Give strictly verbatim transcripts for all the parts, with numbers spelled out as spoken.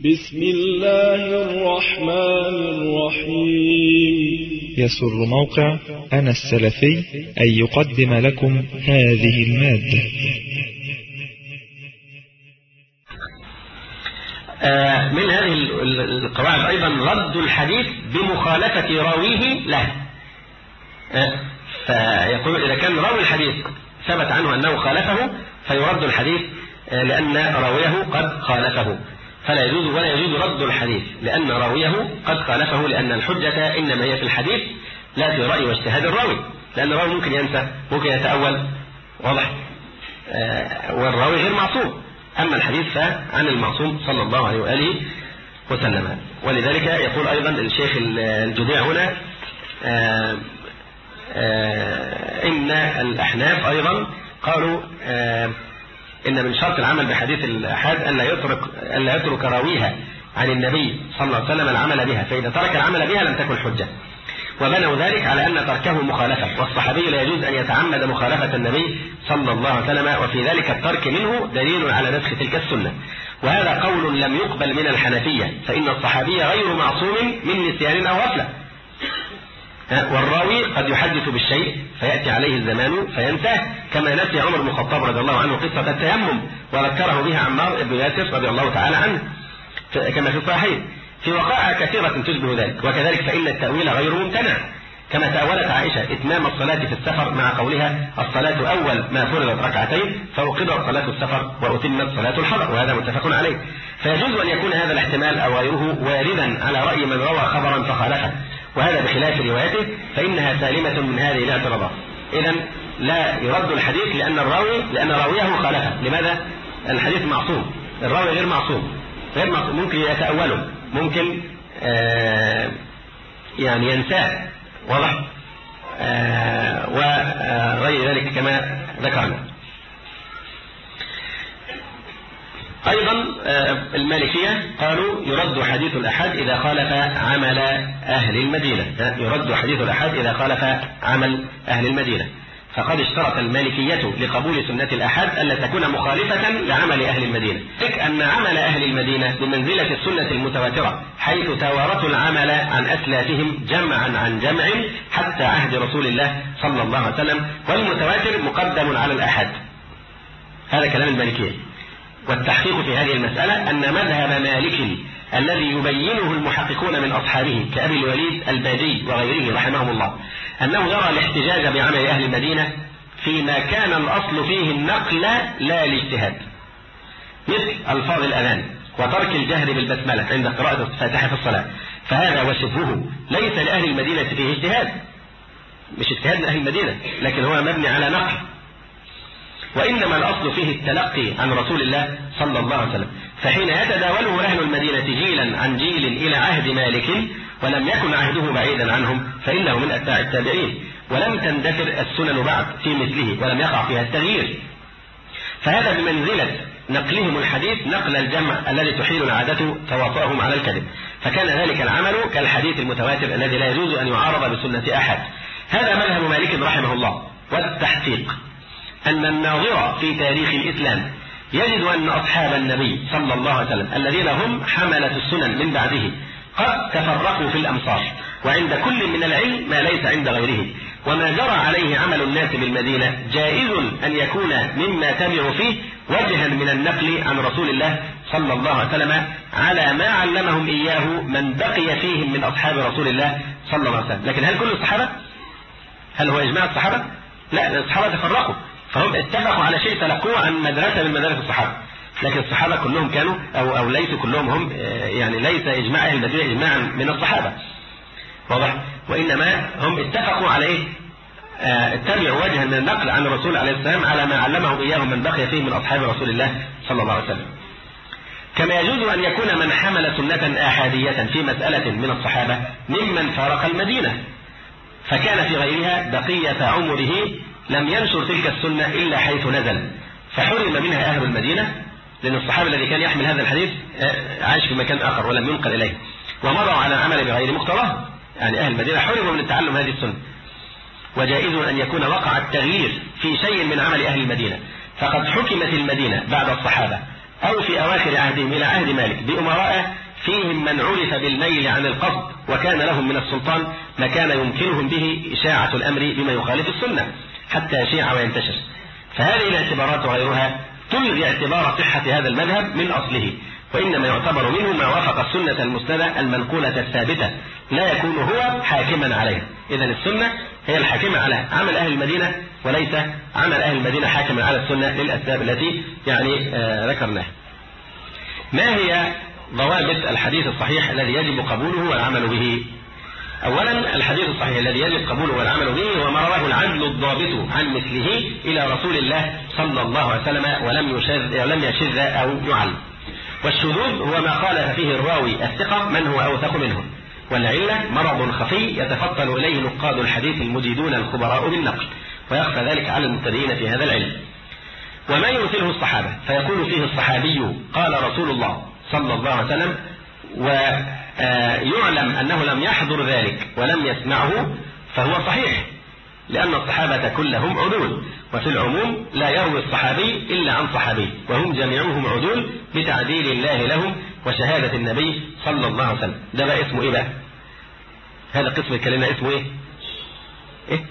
بسم الله الرحمن الرحيم. يسر موقع أنا السلفي أن يقدم لكم هذه المادة. آه من هذه القواعد أيضا رد الحديث بمخالفة راويه له. آه فيقول إذا كان راوي الحديث ثبت عنه أنه خالفه فيرد الحديث آه لأن راويه قد خالفه، فلا يجوز ولا يجوز رد الحديث لأن راويه قد خالفه، لأن الحجة إنما هي في الحديث لا في رأي واجتهاد الراوي، لأن الراوي ممكن ينسى ممكن يتأول، واضح؟ آه والراوي غير معصوم، أما الحديث فعن المعصوم صلى الله عليه وآله وسلم. ولذلك يقول أيضا الشيخ الجديع هنا آه آه إن الأحناف أيضا قالوا آه إن من شرط العمل بحديث الأحاد ألا يترك ألا يترك راويها عن النبي صلى الله عليه وسلم العمل بها، فإذا ترك العمل بها لم تكن حجة، وبنوا ذلك على أن تركه مخالفة، والصحابي لا يجوز أن يتعمد مخالفة النبي صلى الله عليه وسلم، وفي ذلك الترك منه دليل على نسخ تلك السنة. وهذا قول لم يقبل من الحنفية، فإن الصحابي غير معصوم من نسيان أو غفلة، والراوي قد يحدث بالشيء فيأتي عليه الزمان فينساه، كما نسي عمر بن الخطاب رضي الله عنه قصة التيمم وذكره بها عمار بن ياسر رضي الله تعالى عنه كما في الصحيحين، في وقائع كثيرة تشبه ذلك. وكذلك فإن التأويل غير ممتنع، كما تأولت عائشة إتمام الصلاة في السفر مع قولها الصلاة أول ما فرضت ركعتين فوقضت صلاة السفر وأتمت صلاة الحضر، وهذا متفق عليه. فيجوز أن يكون هذا الاحتمال أو غيره واردا على رأي من روى خبرا فخالفه، وهذا بخلاف روايته فإنها سالمة من هذه الاعتراضات. إذن لا يرد الحديث لأن الراوي لأن راويه خالفه. لماذا؟ الحديث معصوم، الراوي غير معصوم، غير معصوم ممكن يتأوله، ممكن آه يعني ينساه، واضح؟ آه وغير ذلك كما ذكرنا. أيضا المالكية قالوا يرد حديث الأحاد إذا خالف عمل أهل المدينة، يرد حديث الأحاد إذا خالف عمل أهل المدينة. فقد اشترط المالكية لقبول سنة الأحاد ألا تكون مخالفة لعمل أهل المدينة، لك أن عمل أهل المدينة بمنزلة السنة المتواترة، حيث توارثوا العمل عن أسلافهم جمعا عن جمع حتى عهد رسول الله صلى الله عليه وسلم، والمتواتر مقدم على الأحاد. هذا كلام المالكية. والتحقيق في هذه المسألة أن مذهب مالك الذي يبينه المحققون من أصحابه كأبي الوليد الباجي وغيره رحمهم الله، أنه يرى الاحتجاج بعمل أهل المدينة فيما كان الأصل فيه النقل لا الاجتهاد، مثل ألفاظ الأذان وترك الجهر بالبسملة عند قراءة الفاتحة في الصلاة، فهذا وشبهه ليس لأهل المدينة فيه اجتهاد، مش اجتهاد من أهل المدينة، لكن هو مبني على نقل، وإنما الأصل فيه التلقي عن رسول الله صلى الله عليه وسلم. فحين يتداوله أهل المدينة جيلا عن جيل إلى عهد مالك ولم يكن عهده بعيدا عنهم فإنه من أتباع التابعين، ولم تندثر السنن بعد في مثله ولم يقع فيها التغيير، فهذا بمنزلة نقلهم الحديث نقل الجمع الذي تحيل العادة تواطؤهم على الكذب، فكان ذلك العمل كالحديث المتواتر الذي لا يجوز أن يعارض بسنة أحد. هذا مذهب مالك رحمه الله. والتحقيق أن الناظر في تاريخ الإسلام يجد أن أصحاب النبي صلى الله عليه وسلم الذين هم حملة السنن من بعده قد تفرقوا في الأمصار، وعند كل من العلم ما ليس عند غيره، وما جرى عليه عمل الناس بالمدينة جائز أن يكون مما تبع فيه وجها من النقل عن رسول الله صلى الله عليه وسلم على ما علمهم إياه من بقي فيهم من أصحاب رسول الله صلى الله عليه وسلم. لكن هل كل الصحابة؟ هل هو إجماع الصحابة؟ لا، الصحابة تفرقوا، فهم اتفقوا على شيء تلقوه عن مدرسة من مدارس الصحابة، لكن الصحابة كلهم كانوا أو, أو ليسوا كلهم هم، يعني ليس إجماع أهل المدينة إجماعا من الصحابة، واضح؟ وإنما هم اتفقوا على إيه؟ اتبعوا وجها من النقل عن الرسول عليه السلام على ما علمه إياهم من بقي فيه من أصحاب رسول الله صلى الله عليه وسلم. كما يجوز أن يكون من حمل سنة آحادية في مسألة من الصحابة ممن فارق المدينة فكان في غيرها بقية عمره لم ينشر تلك السنة إلا حيث نزل، فحرم منها أهل المدينة، لأن الصحابي الذي كان يحمل هذا الحديث عاش في مكان آخر ولم ينقل إليه، ومضوا على العمل بغير مقتضاه، يعني أهل المدينة حرموا من التعلم هذه السنة. وجائز أن يكون وقع التغيير في شيء من عمل أهل المدينة، فقد حكمت المدينة بعد الصحابة أو في أواخر عهدهم إلى عهد مالك بأمراء فيهم من عرف بالميل عن القصد وكان لهم من السلطان ما كان يمكنهم به إشاعة الأمر بما يخالف السنة حتى يشيع وينتشر. فهذه الاعتبارات وغيرها تلغي اعتبار صحة هذا المذهب من أصله، وإنما يعتبر منه ما وافق السنة المسندة المنقولة الثابتة لا يكون هو حاكما عليها. إذن السنة هي الحاكمة على عمل أهل المدينة وليس عمل أهل المدينة حاكما على السنة للأسباب التي يعني آه ذكرناها. ما هي ضوابط الحديث الصحيح الذي يجب قبوله والعمل به؟ أولا الحديث الصحيح الذي يجب قبوله والعمل به هو ما رواه العدل الضابط عن مثله إلى رسول الله صلى الله عليه وسلم ولم يشذ ولم يشذ أو يعل. والشذوذ هو ما خالف فيه الراوي الثقة من هو أوثق منه. والعلة مرض خفي يتفطن إليه نقاد الحديث المجيدون الخبراء بالنقل، ويخفى ذلك على المبتدئين في هذا العلم. وما يرسله الصحابة فيقول فيه الصحابي قال رسول الله صلى الله عليه وسلم ويعلم أنه لم يحضر ذلك ولم يسمعه فهو صحيح، لأن الصحابة كلهم عدول، وفي العموم لا يروي الصحابي إلا عن صحابي، وهم جميعهم عدول بتعديل الله لهم وشهادة النبي صلى الله عليه وسلم. ده بقى اسمه إيه بقى؟ هذا قسم الكلمة اسمه إيه؟ إيه؟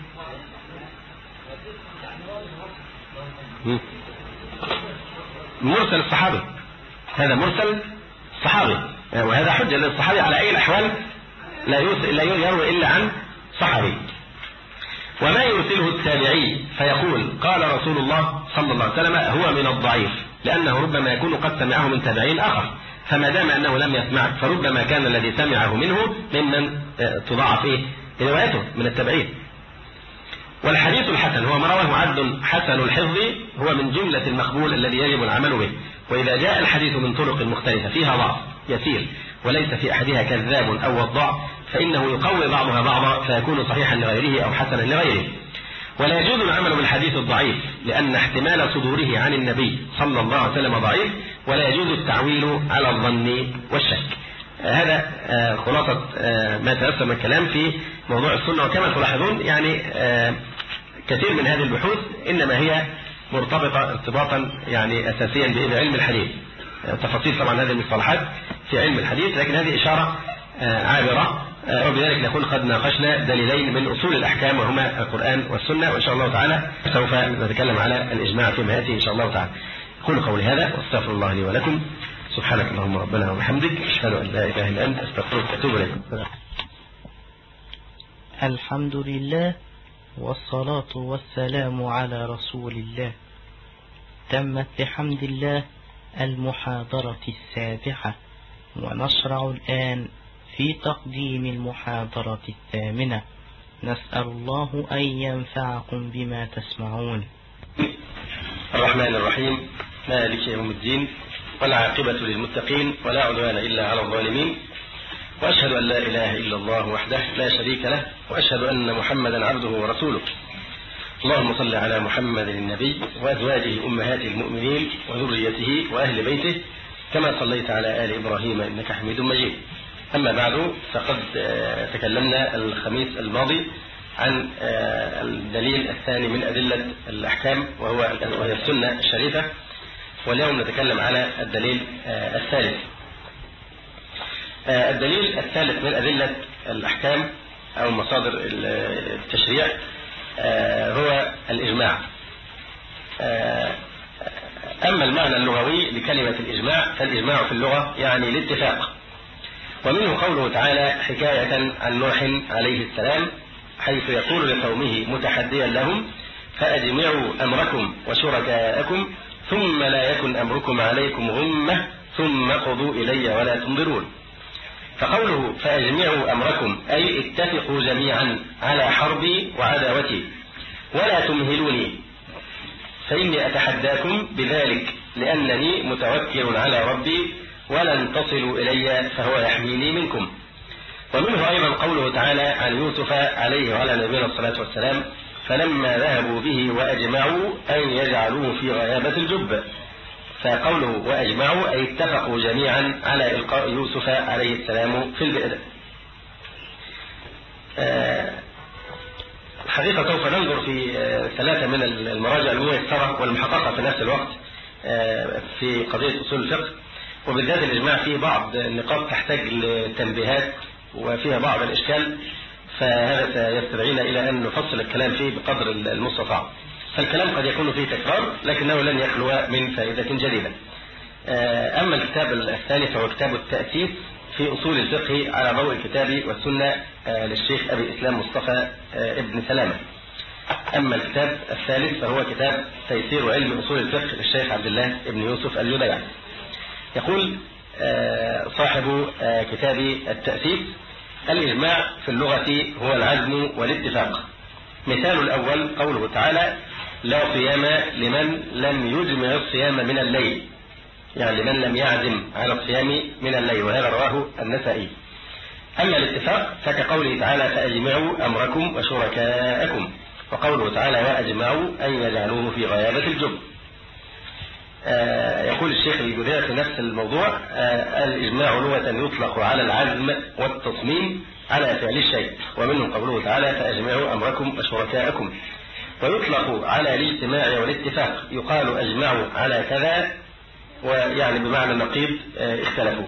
مرسل الصحابي. هذا مرسل صحابي، وهذا حجة للصحابي على أي الأحوال لا لا يروي إلا عن صحابي. وما يرسله التابعي فيقول قال رسول الله صلى الله عليه وسلم هو من الضعيف، لأنه ربما يكون قد سمعه من تابعين آخر، فما دام أنه لم يسمع فربما كان الذي سمعه منه ممن تضاعف إيه روايته من التابعين. والحديث الحسن هو ما رواه عبد حسن الحفظ، هو من جملة المقبول الذي يجب العمل به. وإذا جاء الحديث من طرق مختلفة فيها ضعف يسير وليس في أحدها كذاب أو وضاع فإنه يقوي بعضها بعضا فيكون صحيحا لغيره أو حسنا لغيره. ولا يجوز العمل بالحديث الضعيف لأن احتمال صدوره عن النبي صلى الله عليه وسلم ضعيف، ولا يجوز التعويل على الظن والشك. هذا خلاصة ما تيسر من الكلام في موضوع السنة. وكما تلاحظون يعني كثير من هذه البحوث إنما هي مرتبطة ارتباطا يعني أساسيا بعلم الحديث. تفاصيل طبعا هذه المصطلحات في علم الحديث، لكن هذه إشارة عابرة، وبذلك نكون قد ناقشنا دليلين من أصول الأحكام وهما القرآن والسنة، وإن شاء الله تعالى سوف نتكلم على الإجماع فيما يأتي إن شاء الله تعالى. أقول قولي هذا واستغفر الله لي ولكم. سبحانك اللهم ربنا وبحمدك، أشهد أن لا إله إلا أنت، أستغفرك وأتوب إليك. الحمد لله والصلاة والسلام على رسول الله. تمت بحمد الله المحاضرة السابعة، ونشرع الآن في تقديم المحاضرة الثامنة. نسأل الله أن ينفعكم بما تسمعون. الرحمن الرحيم، مالك يوم الدين، والعاقبة للمتقين، ولا عدوان إلا على الظالمين، وأشهد أن لا إله إلا الله وحده لا شريك له، وأشهد أن محمدا عبده ورسوله. اللهم صل على محمد النبي وأزواجه أمهات المؤمنين وذريته وأهل بيته كما صليت على آل إبراهيم إنك حميد مجيد. أما بعد، فقد تكلمنا الخميس الماضي عن الدليل الثاني من أدلة الأحكام وهو وهي السنة الشريفة، واليوم نتكلم على الدليل الثالث. الدليل الثالث من أدلة الأحكام أو مصادر التشريع هو الإجماع. أما المعنى اللغوي لكلمة الإجماع فالإجماع في اللغة يعني الاتفاق، ومنه قوله تعالى حكاية عن نوح عليه السلام حيث يقول لقومه متحديا لهم فأجمعوا أمركم وشركاءكم ثم لا يكن أمركم عليكم غمة ثم قضوا إلي ولا تنظرون. فقوله فأجمعوا أمركم أي اتفقوا جميعا على حربي وعداوتي ولا تمهلوني، فإني أتحداكم بذلك لأنني متوكل على ربي ولن تصلوا إلي فهو يحميني منكم. ومنه أيضا قوله تعالى عن يوسف عليه وعلى نبينا الصلاة والسلام فلما ذهبوا به وأجمعوا أن يجعلوه في غيابة الجب. فقوله وأجمعوا أي اتفقوا جميعا على إلقاء يوسف عليه السلام في البئر. الحقيقة سوف ننظر في ثلاثة من المراجع الميسرة والمحققة في نفس الوقت في قضية أصول الفقه، وبالذات الإجماع فيه بعض النقاط تحتاج لتنبيهات وفيها بعض الإشكال، فهذا سيستدعينا إلى أن نفصل الكلام فيه بقدر المستطاع. فالكلام قد يكون فيه تكرار لكنه لن يخلو من فائدة جديدة. أما الكتاب الثاني فهو كتاب التأسيس في أصول الفقه على ضوء الكتاب والسنة للشيخ أبي الإسلام مصطفى ابن سلامة. أما الكتاب الثالث فهو كتاب تيسير علم أصول الفقه للشيخ عبد الله ابن يوسف الجديع. يقول صاحب كتاب التأسيس: الإجماع في اللغة هو العزم والاتفاق. مثال الأول قوله تعالى: لا صيام لمن لم يجمع الصيام من الليل، يعني لمن لم يعزم على الصيام من الليل، وهذا رواه النسائي. أما الاتفاق فكقوله تعالى: فأجمعوا أمركم وشركاءكم، وقوله تعالى: وأجمعوا أن يجعلوه في غيابة الجب. آه يقول الشيخ الجديع في نفس الموضوع: آه الإجماع لغة يطلق على العزم والتصميم على فعل الشيء، ومنه قوله تعالى: فأجمعوا أمركم وشركاءكم. ويطلق على الاجتماع والاتفاق، يقال أجمعوا على كذا، ويعني بمعنى النقيض آه اختلفوا.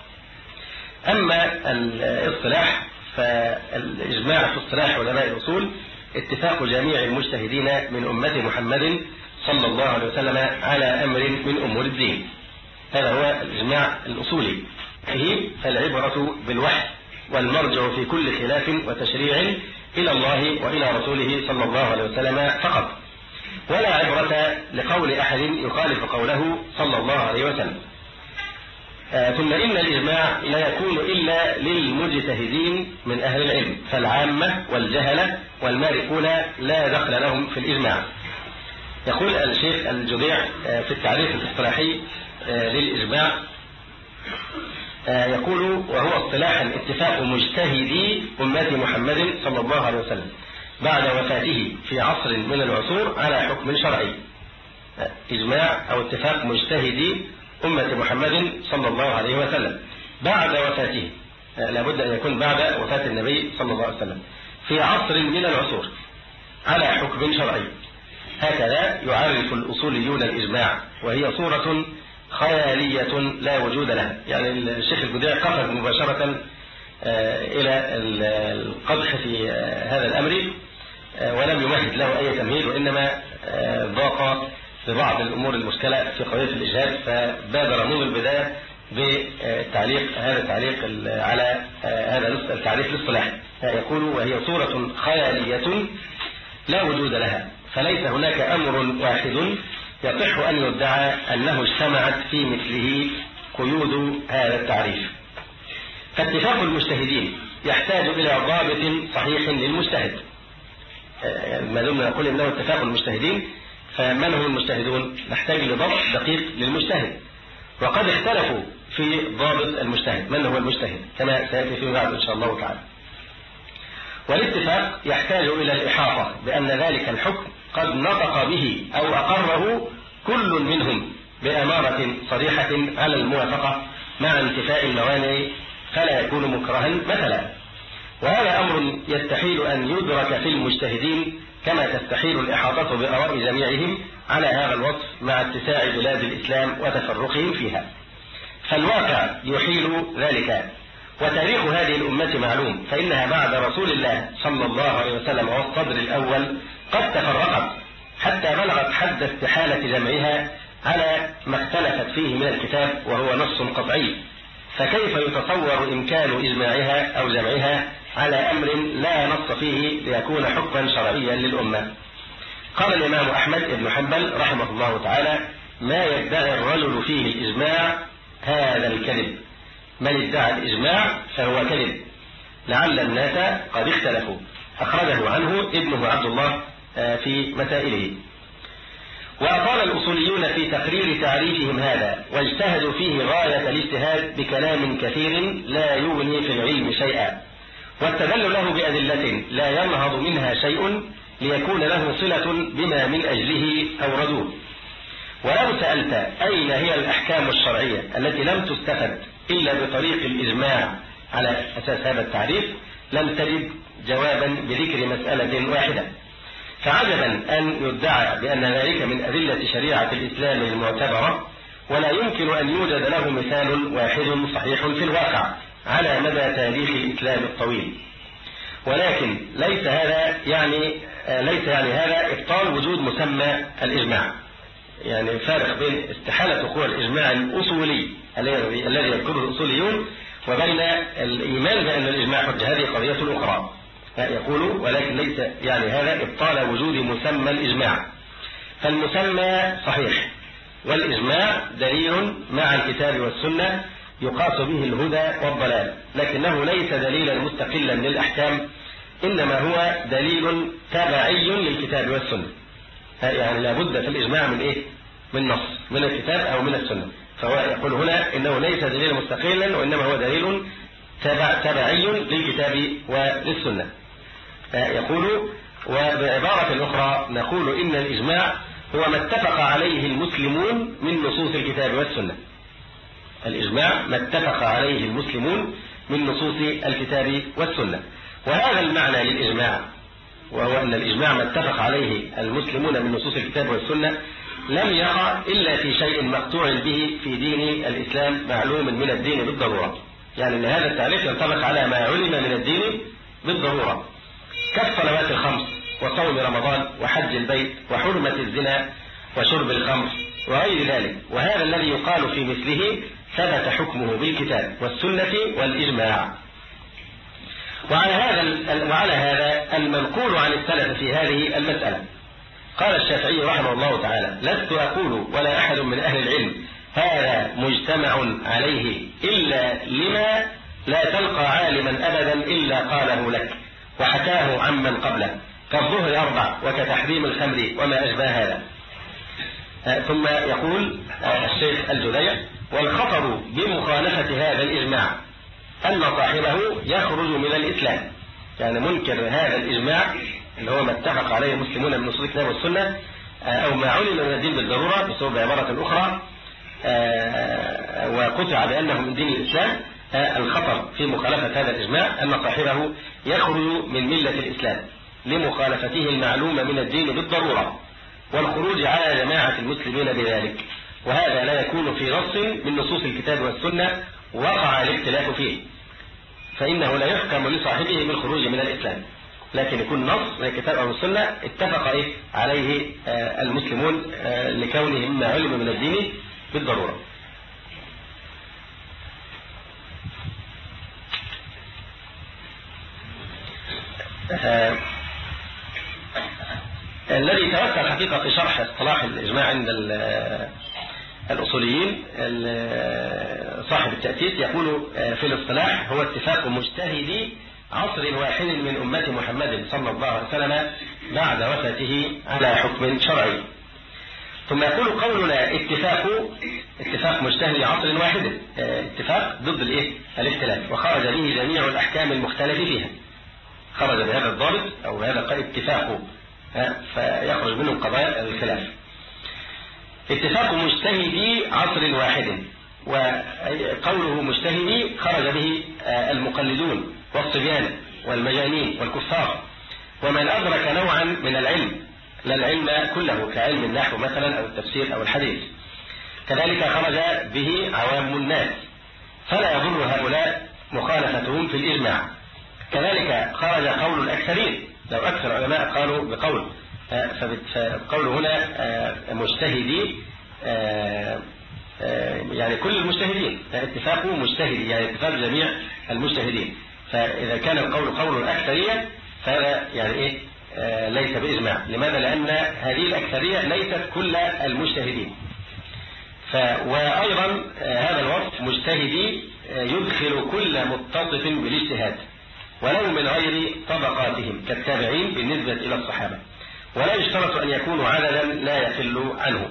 أما الاصطلاح فالإجماع في اصطلاح علماء الأصول اتفاق جميع المجتهدين من أمة محمد صلى الله عليه وسلم على أمر من أمور الدين. هذا هو الإجماع الأصولي. فيه العبرة بالوحي، والمرجع في كل خلاف وتشريع إلى الله وإلى رسوله صلى الله عليه وسلم فقط، ولا عبرة لقول أحد يخالف قوله صلى الله عليه وسلم. آه ثم إن الإجماع لا يكون إلا للمجتهدين من أهل العلم، فالعامة والجهلة والمارقون لا دخل لهم في الإجماع. يقول الشيخ الجديع آه في التعريف الاصطلاحي آه للإجماع، آه يقول: وهو اصطلاحا اتفاق مجتهدي أمة محمد صلى الله عليه وسلم بعد وفاته في عصر من العصور على حكم شرعي. آه إجماع أو اتفاق مجتهدي أمة محمد صلى الله عليه وسلم بعد وفاته، لابد أن يكون بعد وفاة النبي صلى الله عليه وسلم في عصر من العصور على حكم شرعي. هكذا يعرف الأصوليون الإجماع، وهي صورة خيالية لا وجود لها. يعني الشيخ الجديع قفز مباشرة إلى القدح في هذا الأمر ولم يمهد له أي تمهيد، وإنما ضاق ببعض الأمور المشكلة في قضية الإجهاد، فبادر منذ البداية بالتعليق هذا التعليق على هذا التعريف الاصطلاحي. يقول: وهي صورة خيالية لا وجود لها، فليس هناك أمر واحد يصح أن يدعى أنه اجتمعت في مثله قيود هذا التعريف. فاتفاق المجتهدين يحتاج إلى ضابط صحيح للمجتهد. ما دمنا نقول إنه اتفاق المجتهدين، فمن هم المجتهدون؟ نحتاج لضبط دقيق للمجتهد، وقد اختلفوا في ضابط المجتهد، من هو المجتهد، كما سيأتي فيما بعد إن شاء الله تعالى. والاتفاق يحتاج إلى الإحاطة بأن ذلك الحكم قد نطق به أو أقره كل منهم بأمارة صريحة على الموافقة مع انتفاء الموانع، فلا يكون مكرها مثلا. وهذا أمر يستحيل أن يدرك في المجتهدين، كما تستحيل الإحاطة بآراء جميعهم على هذا الوصف مع اتساع بلاد الإسلام وتفرقهم فيها. فالواقع يحيل ذلك. وتاريخ هذه الأمة معلوم، فإنها بعد رسول الله صلى الله عليه وسلم والصدر الأول قد تفرقت حتى بلغت حد استحالة جمعها على ما اختلفت فيه من الكتاب، وهو نص قطعي. فكيف يتصور إمكان إجماعها أو جمعها على أمر لا نص فيه ليكون حكما شرعيا للأمة؟ قال الإمام أحمد بن حنبل رحمه الله تعالى: ما يدعي الرجل فيه الإجماع هذا الكذب، من ادعى الإجماع فهو كذب، لعل الناس قد اختلفوا. أخرجه عنه ابنه عبد الله في مسائله. وأطال الأصوليون في تقرير تعريفهم هذا، واجتهدوا فيه غاية الاجتهاد بكلام كثير لا يغني في العلم شيئا، واستدلوا له بأدلة لا ينهض منها شيء ليكون له صلة بما من أجله أوردوه. ولو سألت أين هي الأحكام الشرعية التي لم تستفد إلا بطريق الإجماع على أساس هذا التعريف، لم تجد جوابا بذكر مسألة واحدة. فعجبا أن يدعى بأن ذلك من أدلة شريعة الإسلام المعتبرة، ولا يمكن أن يوجد له مثال واحد صحيح في الواقع على مدى تاريخ الإسلام الطويل. ولكن ليس هذا يعني ليس يعني هذا إبطال وجود مسمى الإجماع. يعني فارق بين استحالة وقوع الإجماع الأصولي الذي الذي يذكره الأصوليون وبين الإيمان بأن الإجماع حجة. هذه قضية أخرى. يقول ولكن ليس يعني هذا إبطال وجود مسمى الإجماع. فالمسمى صحيح، والإجماع دليل مع الكتاب والسنة يقاس به الهدى والضلال، لكنه ليس دليلا مستقلا للأحكام، إنما هو دليل تابعي للكتاب والسنة. يعني لابد في الإجماع من إيه؟ من نص من الكتاب أو من السنة. فهو يقول هنا إنه ليس دليلا مستقلا، وإنما هو دليل تبع تبعي للكتاب وللسنة. يقول وبعبارة أخرى نقول إن الإجماع هو ما اتفق عليه المسلمون من نصوص الكتاب والسنة. الإجماع ما اتفق عليه المسلمون من نصوص الكتاب والسنة. وهذا المعنى للإجماع، وهو أن الإجماع ما اتفق عليه المسلمون من نصوص الكتاب والسنة، لم يقع إلا في شيء مقطوع به في دين الإسلام معلوم من الدين بالضرورة. يعني أن هذا التعريف ينطبق على ما علم من الدين بالضرورة، كالصلوات الخمس وصوم رمضان وحج البيت وحرمة الزنا وشرب الخمر وغير ذلك. وهذا الذي يقال في مثله ثبت حكمه بالكتاب والسنة والإجماع. وعلى هذا وعلى هذا المنقول عن السلف في هذه المسألة. قال الشافعي رحمه الله تعالى: لست أقول ولا أحد من أهل العلم هذا مجتمع عليه إلا لما لا تلقى عالما أبدا إلا قاله لك وحكاه عمن قبله، كالظهر أربع وكتحريم الخمر وما أشبه هذا. ثم يقول الشيخ الجذيع: والخطر بمخالفة هذا الإجماع أن صاحبه يخرج من الإسلام. يعني منكر هذا الإجماع اللي هو ما اتفق عليه المسلمون من نصوص الكتاب والسنة أو ما علم من الدين بالضرورة بسبب عبارة أخرى وقطع بأنه من دين الإسلام. الخطر في مخالفة هذا الإجماع أن صاحبه يخرج من ملة الإسلام لمخالفته المعلومة من الدين بالضرورة والخروج على جماعة المسلمين بذلك. وهذا لا يكون في نص من نصوص الكتاب والسنة وقع الاختلاف فيه، فإنه لا يحكم لصاحبه بالخروج من الإسلام، لكن يكون نص من الكتاب أو السنة اتفق إيه عليه المسلمون لكونه مما علم من الدين بالضرورة. آه الذي توسع الحقيقة في شرح اصطلاح الإجماع عند الأصوليين صاحب التأسيس يقول في الاصطلاح: هو اتفاق مجتهدي عصر واحد من أمة محمد صلى الله عليه وسلم بعد وفاته على حكم شرعي. ثم يقول قولنا اتفاق اتفاق مجتهدي عصر واحد، اتفاق ضد الايه؟ الاختلاف، وخرج به جميع الأحكام المختلف فيها. خرج بهذا الضابط أو هذا اتفاق فيخرج منه قضايا الخلاف. اتفاق مجتهدي عصر واحد، وقوله مجتهدي خرج به المقلدون والصبيان والمجانين والكفار ومن أدرك نوعا من العلم، لا العلم كله كعلم النحو مثلا أو التفسير أو الحديث. كذلك خرج به عوام الناس، فلا يضر هؤلاء مخالفتهم في الإجماع. كذلك خرج قول الأكثرين، لو أكثر علماء قالوا بقول، فالقول هنا مجتهدي يعني كل المجتهدين، اتفاق مجتهدي يعني اتفاق جميع المجتهدين. فإذا كان القول قول الأكثرية فهذا يعني إيه ليس بإجماع. لماذا؟ لأن هذه الأكثرية ليست كل المجتهدين. وأيضا هذا الوصف مجتهدي يدخل كل متصف بالاجتهاد ولو من غير طبقاتهم كالتابعين بالنسبة إلى الصحابة، ولا يشترط أن يكونوا عددا لا يقل عنه.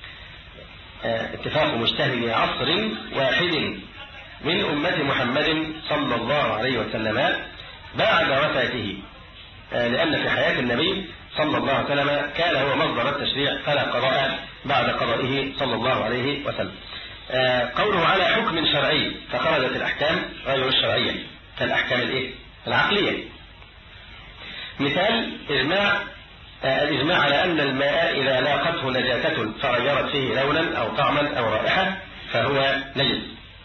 اتفاق مجتهد عصر واحد من أمة محمد صلى الله عليه وسلم بعد وفاته، لأن في حياة النبي صلى الله عليه وسلم كان هو مصدر التشريع فلا قضاء بعد قضائه صلى الله عليه وسلم. قوله على حكم شرعي، فخرجت الأحكام غير الشرعية كالأحكام الإيه؟ العقلية. مثال: إجماع الإجماع على أن الماء إذا لاقته نجاسة فغيرت فيه لونا أو طعما أو رائحة فهو نجس.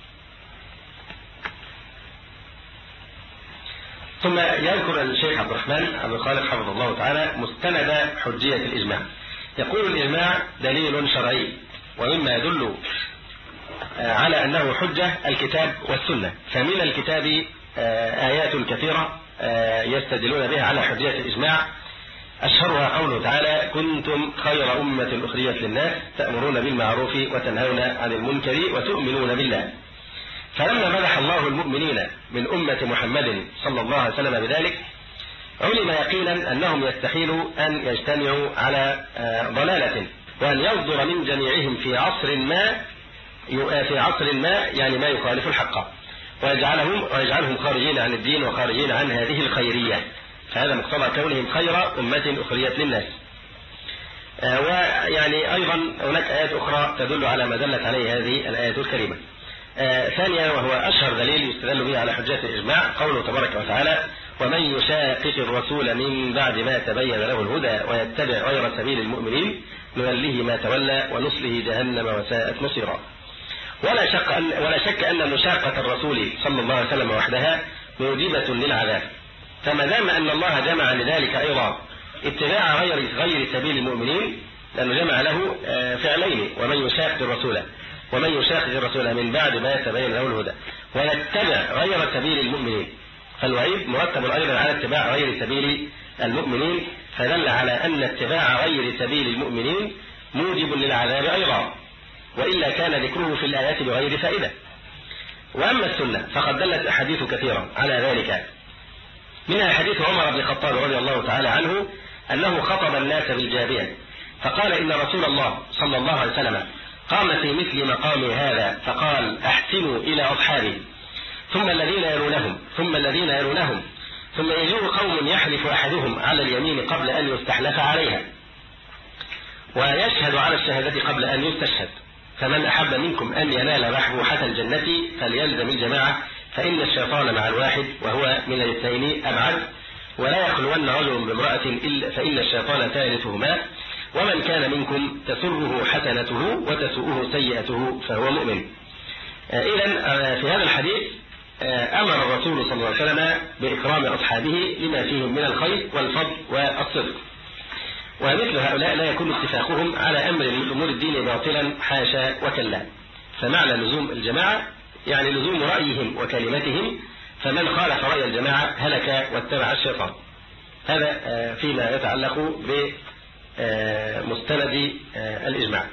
ثم يذكر الشيخ عبد الرحمن عبد الخالق حفظه الله تعالى مستند حجية الإجماع. يقول الإجماع دليل شرعي، ومما يدل على أنه حجة الكتاب والسنة، فمن الكتاب آيات كثيرة يستدلون بها على حجية الإجماع، أشهرها قوله تعالى: كنتم خير أمة أخرجت للناس تأمرون بالمعروف وتنهون عن المنكر وتؤمنون بالله. فلما مدح الله المؤمنين من أمة محمد صلى الله عليه وسلم بذلك، علم يقينا أنهم يستحيل أن يجتمعوا على ضلالة، وأن يصدر من جميعهم في عصر ما في عصر ما يعني ما يخالف الحق، ويجعلهم ويجعلهم خارجين عن الدين وخارجين عن هذه الخيرية. فهذا مقتضى كونهم خير أمة أخرجت للناس. ويعني أيضا هناك آيات أخرى تدل على ما دلت عليه هذه الآيات الكريمة. ثانيا، وهو أشهر دليل يستدل به على حجة الإجماع، قوله تبارك وتعالى: ومن يشاقق الرسول من بعد ما تبين له الهدى ويتبع غير سبيل المؤمنين نوله ما تولى ونصله جهنم وساءت مصيرا. ولا شك أن ولا شك أن مشاقة الرسول صلى الله عليه وسلم وحدها موجبة للعذاب، فما دام أن الله جمع لذلك أيضا اتباع غير غير سبيل المؤمنين، لأنه جمع له فعلين: ومن يشاقق الرسول ومن يشاقق الرسول من بعد ما تبين له الهدى ويتبع غير سبيل المؤمنين، فالوعيد مرتب أيضا على اتباع غير سبيل المؤمنين، فدل على أن اتباع غير سبيل المؤمنين موجب للعذاب أيضا، وإلا كان ذكره في الآيات بغير فائدة. وأما السنة فقد دلت أحاديث كثيرة على ذلك، منها حديث عمر بن الخطاب رضي الله تعالى عنه أنه خطب الناس بالجابية فقال: إن رسول الله صلى الله عليه وسلم قام في مثل مقامي هذا فقال: أحسنوا إلى أصحابي، ثم الذين يلونهم ثم الذين يلونهم ثم يجيء قوم يحلف أحدهم على اليمين قبل أن يستحلف عليها، ويشهد على الشهادة قبل أن يستشهد، فمن أحب منكم أن ينال محبوحة الجنة فليلزم الجماعة، فإن الشيطان مع الواحد وهو من الاثنين أبعد، ولا يخلون رجل بامرأة فإن الشيطان ثالثهما، ومن كان منكم تسره حسنته وتسوءه سيئته فهو مؤمن. إذن في هذا الحديث أمر الرسول صلى الله عليه وسلم بإكرام أصحابه لما فيهم من الخير والفضل والصدق، ومثل هؤلاء لا يكون اتفاقهم على أمر من أمور الدين باطلا حاشا وكلا. فمعنى لزوم الجماعة يعني لزوم رأيهم وكلمتهم، فمن خالف رأي الجماعة هلك واتبع الشيطان. هذا فيما يتعلق بمستند الإجماع.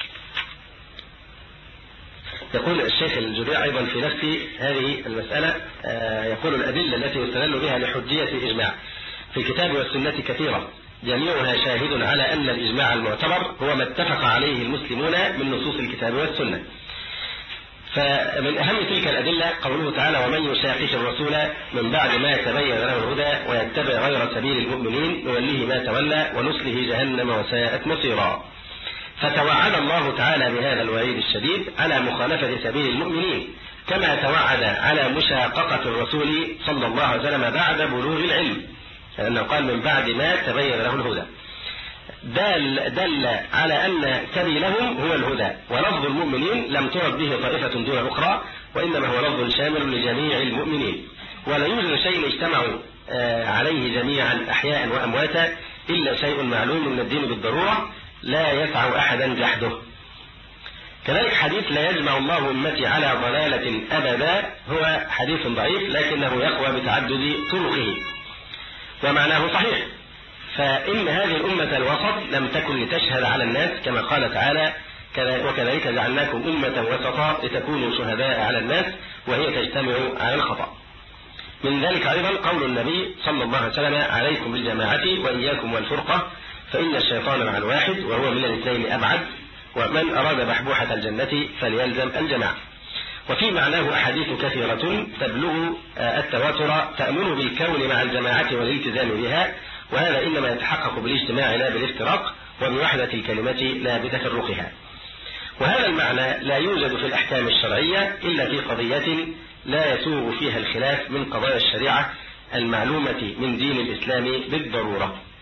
يقول الشيخ الجديع أيضا في نفس هذه المسألة، يقول: الأدلة التي يستدل بها لحجية الإجماع في الكتاب والسنة كثيرة، جميعها شاهد على أن الإجماع المعتبر هو ما اتفق عليه المسلمون من نصوص الكتاب والسنة. فمن أهم تلك الأدلة قوله تعالى: ومن يشاقق الرسول من بعد ما تبين له الهدى ويتبع غير سبيل المؤمنين نوله ما تولى ونصله جهنم وساءت مصيرا. فتوعد الله تعالى بهذا الوعيد الشديد على مخالفة سبيل المؤمنين، كما توعد على مشاققة الرسول صلى الله عليه وسلم بعد بلوغ العلم، لأنه قال: من بعد ما تبين له الهدى. دل, دل على أن سبيلهم هو الهدى، ولفظ المؤمنين لم ترد به طائفة دون أخرى، وإنما هو لفظ شامل لجميع المؤمنين، ولا يوجد شيء اجتمعوا عليه جميعا أحياء وأمواتا إلا شيء معلوم من الدين بالضرورة لا يسع أحدا جحده. كذلك حديث لا يجمع الله أمتي على ضلالة أبدا هو حديث ضعيف، لكنه يقوى بتعدد طرقه، ومعناه صحيح. فإن هذه الأمة الوسط لم تكن لتشهد على الناس، كما قال تعالى: وكذلك جعلناكم أمة وسطا لتكونوا شهداء على الناس وهي تجتمع على الخطأ. من ذلك أيضا قول النبي صلى الله عليه وسلم: عليكم بالجماعة وإياكم والفرقة فإن الشيطان مع الواحد وهو من الاثنين أبعد، ومن أراد بحبوحة الجنة فليلزم الجماعة. وفي معناه أحاديث كثيرة تبلغ التواتر تأمر بالكون مع الجماعة والالتزام بها، وهذا إنما يتحقق بالاجتماع لا بالافتراق، وبوحدة الكلمة لا بتفرقها. وهذا المعنى لا يوجد في الأحكام الشرعية إلا في قضية لا يسوغ فيها الخلاف من قضايا الشريعة المعلومة من دين الإسلام بالضرورة.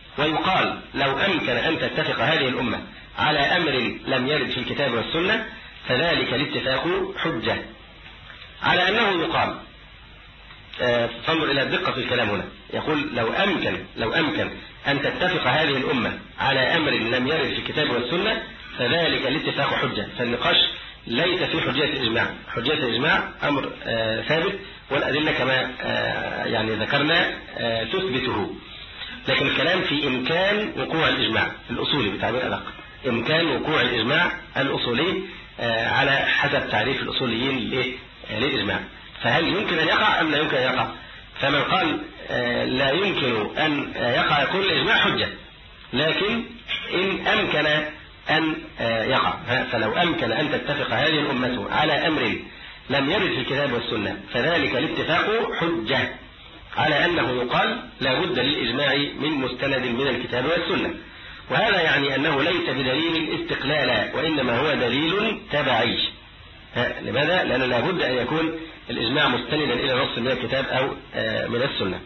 ويقال لو أمكن أن تتفق هذه الأمة على أمر لم يرد في الكتاب والسنة فذلك الاتفاق حجة. على أنه يقال، فانظر إلى الدقة في الكلام هنا، يقول لو أمكن لو أمكن أن تتفق هذه الأمة على أمر لم يرد في الكتاب والسنة فذلك الاتفاق حجة. فالنقاش ليس في حجية الإجماع، حجية الإجماع أمر آه ثابت، والأدلة كما آه يعني ذكرنا آه تثبته، لكن الكلام في إمكان وقوع الإجماع الأصولي بتعبير أدق، إمكان وقوع الإجماع الأصولي آه على حسب تعريف الأصوليين للإجماع. فهل يمكن أن يقع أم لا يمكن أن يقع؟ فمن قال آه لا يمكن أن يقع يكون الإجماع حجة، لكن إن أمكن أن يقع، فلو أمكن أن تتفق هذه الأمة على أمر لم يرد في الكتاب والسنة فذلك الاتفاق حجة، على أنه يقال لا بد للإجماع من مستند من الكتاب والسنة. وهذا يعني أنه ليس بدليل استقلالا، وإنما هو دليل تبعي. لماذا؟ لأنه لا بد أن يكون الإجماع مستندا إلى نص من الكتاب أو من السنة.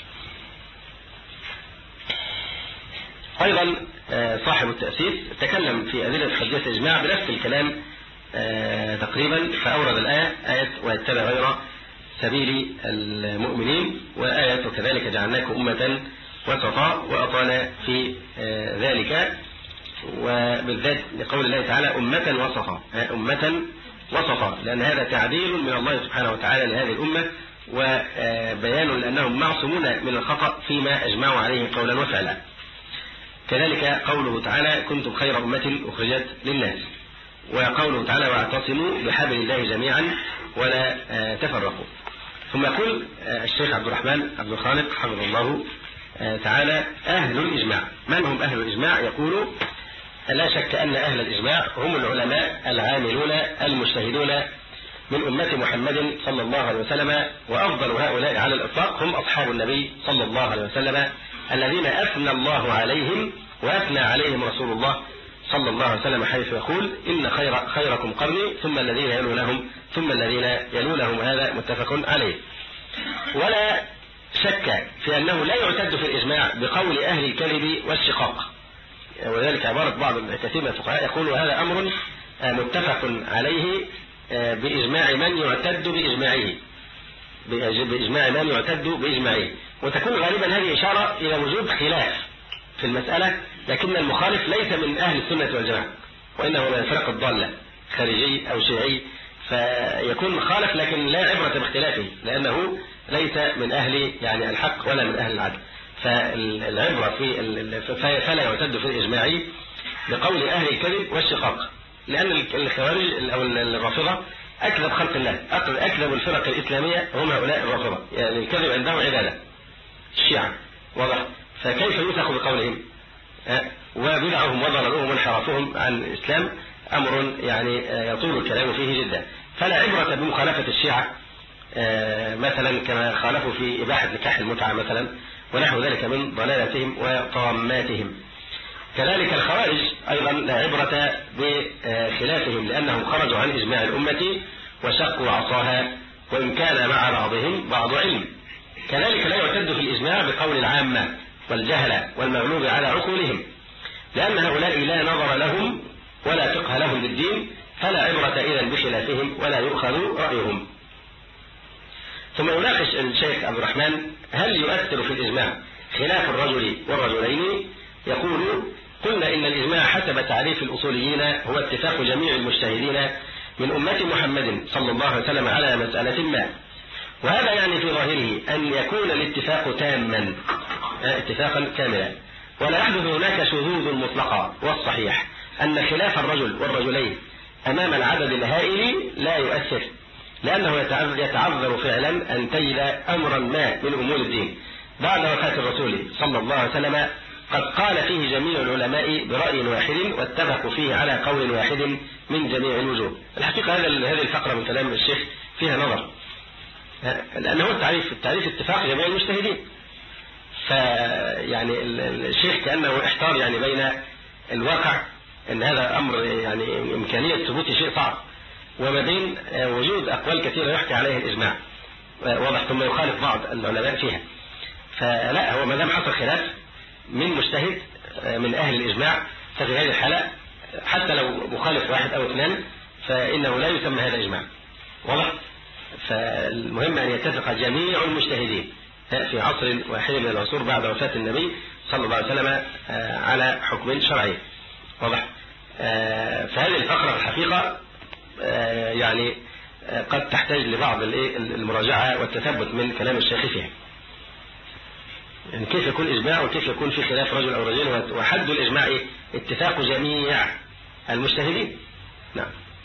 أيضا صاحب التأسيس تكلم في أدلة حجية الإجماع بنفس الكلام تقريبا، فأورد الآية آية ويتبع غير سبيل المؤمنين، وآية وكذلك جعلناكم أمة وسطا، وأطال في ذلك، وبالذات لقول الله تعالى أمة وسطا، أمة وسطا، لأن هذا تعديل من الله سبحانه وتعالى لهذه الأمة، وبيان لأنهم معصومون من الخطأ فيما أجمعوا عليه قولا وفعلا. كذلك قوله تعالى كنتم خير أمة أخرجت للناس، وقوله تعالى واعتصموا بحبل الله جميعا ولا تفرقوا. ثم يقول الشيخ عبد الرحمن عبد الخالق حفظه الله تعالى أهل الإجماع. من هم أهل الإجماع؟ يقول لا شك أن أهل الإجماع هم العلماء العاملون المجتهدون من أمة محمد صلى الله عليه وسلم، وأفضل هؤلاء على الإطلاق هم أصحاب النبي صلى الله عليه وسلم الذين أثنى الله عليهم وأثنى عليهم رسول الله صلى الله عليه وسلم، حيث يقول إن خير خيركم قرني ثم الذين يلونهم ثم الذين يلونهم. هذا متفق عليه. ولا شك في أنه لا يعتد في الإجماع بقول أهل الكذب والشقاق، وذلك عبارة بعض كثير من الفقهاء يقول هذا أمر متفق عليه بإجماع من يعتد بإجماعه بإجماع من يعتد بإجماعه. وتكون غالبا هذه إشارة إلى وجود خلاف في المسألة، لكن المخالف ليس من أهل السنة والجماعة، وإنه من الفرق الضالة خارجي أو شيعي، فيكون مخالف لكن لا عبرة باختلافه، لأنه ليس من أهل يعني الحق ولا من أهل العدل. فالعبرة في فلا يعتد في الإجماع بقول أهل الكذب والشقاق، لأن الخوارج أو الرافضة أكذب خلق الله، أكذب الفرق الإسلامية هم هؤلاء الرافضة، يعني الكذب عندهم عبادة. الشيعة واضح، فكيف يوثق بقولهم؟ وبدعهم وضلالهم وانحرافهم عن الإسلام أمر يعني يطول الكلام فيه جدا. فلا عبرة بمخالفة الشيعة مثلا كما خالفوا في إباحة نكاح المتعة مثلا ونحو ذلك من ضلالتهم وطاماتهم. كذلك الخوارج أيضا لا عبرة بخلافهم، لأنهم خرجوا عن إجماع الأمة وشقوا عصاها، وإن كان مع بعضهم بعض علم. كذلك لا يعتد في الإجماع بقول العامة والجهلة والمغلوب على عقولهم، لأن هؤلاء لا نظر لهم ولا فقه لهم بالدين، فلا عبرة إذن بخلافهم ولا يؤخذ رأيهم. ثم يناقش الشيخ عبد الرحمن هل يؤثر في الإجماع خلاف الرجل والرجلين؟ يقول قلنا إن الإجماع حسب تعريف الأصوليين هو اتفاق جميع المجتهدين من أمة محمد صلى الله عليه وسلم على مسألة ما، وهذا يعني في ظاهره أن يكون الاتفاق تاما اتفاقا كاملا، ولا يحدث هناك شذوذ مطلقا. والصحيح أن خلاف الرجل والرجلين أمام العدد الهائل لا يؤثر، لأنه يتعذر فعلا أن تجد أمرا ما من أمور الدين بعد وفاة الرسول صلى الله عليه وسلم قد قال فيه جميع العلماء برأي واحد واتفقوا فيه على قول واحد من جميع الوجوه. الحقيقة هذه الفقرة من كلام الشيخ فيها نظر، لأنه التعريف التعريف اتفاق جميع المجتهدين، فيعني الشيخ كأنه احتار يعني بين الواقع أن هذا أمر يعني إمكانية ثبوت شيء صعب، وما بين وجود أقوال كثيرة يحكي عليها الإجماع واضح، ثم يخالف بعض العلماء فيها. فلا، هو ما دام حصل خلاف من مجتهد من أهل الإجماع، ففي هذه الحالة حتى لو مخالف واحد أو اثنان فإنه لا يسمى هذا إجماع. واضح؟ فالمهم أن يتفق جميع المجتهدين في عصر واحد من العصور بعد وفاة النبي صلى الله عليه وسلم على حكم شرعي. واضح؟ فهذه الفقرة في الحقيقة يعني قد تحتاج لبعض المراجعة والتثبت من كلام الشيخ فيها. يعني كيف يكون إجماع وكيف يكون في خلاف رجل أو رجلين، وحد الإجماع اتفاق جميع المجتهدين. نعم.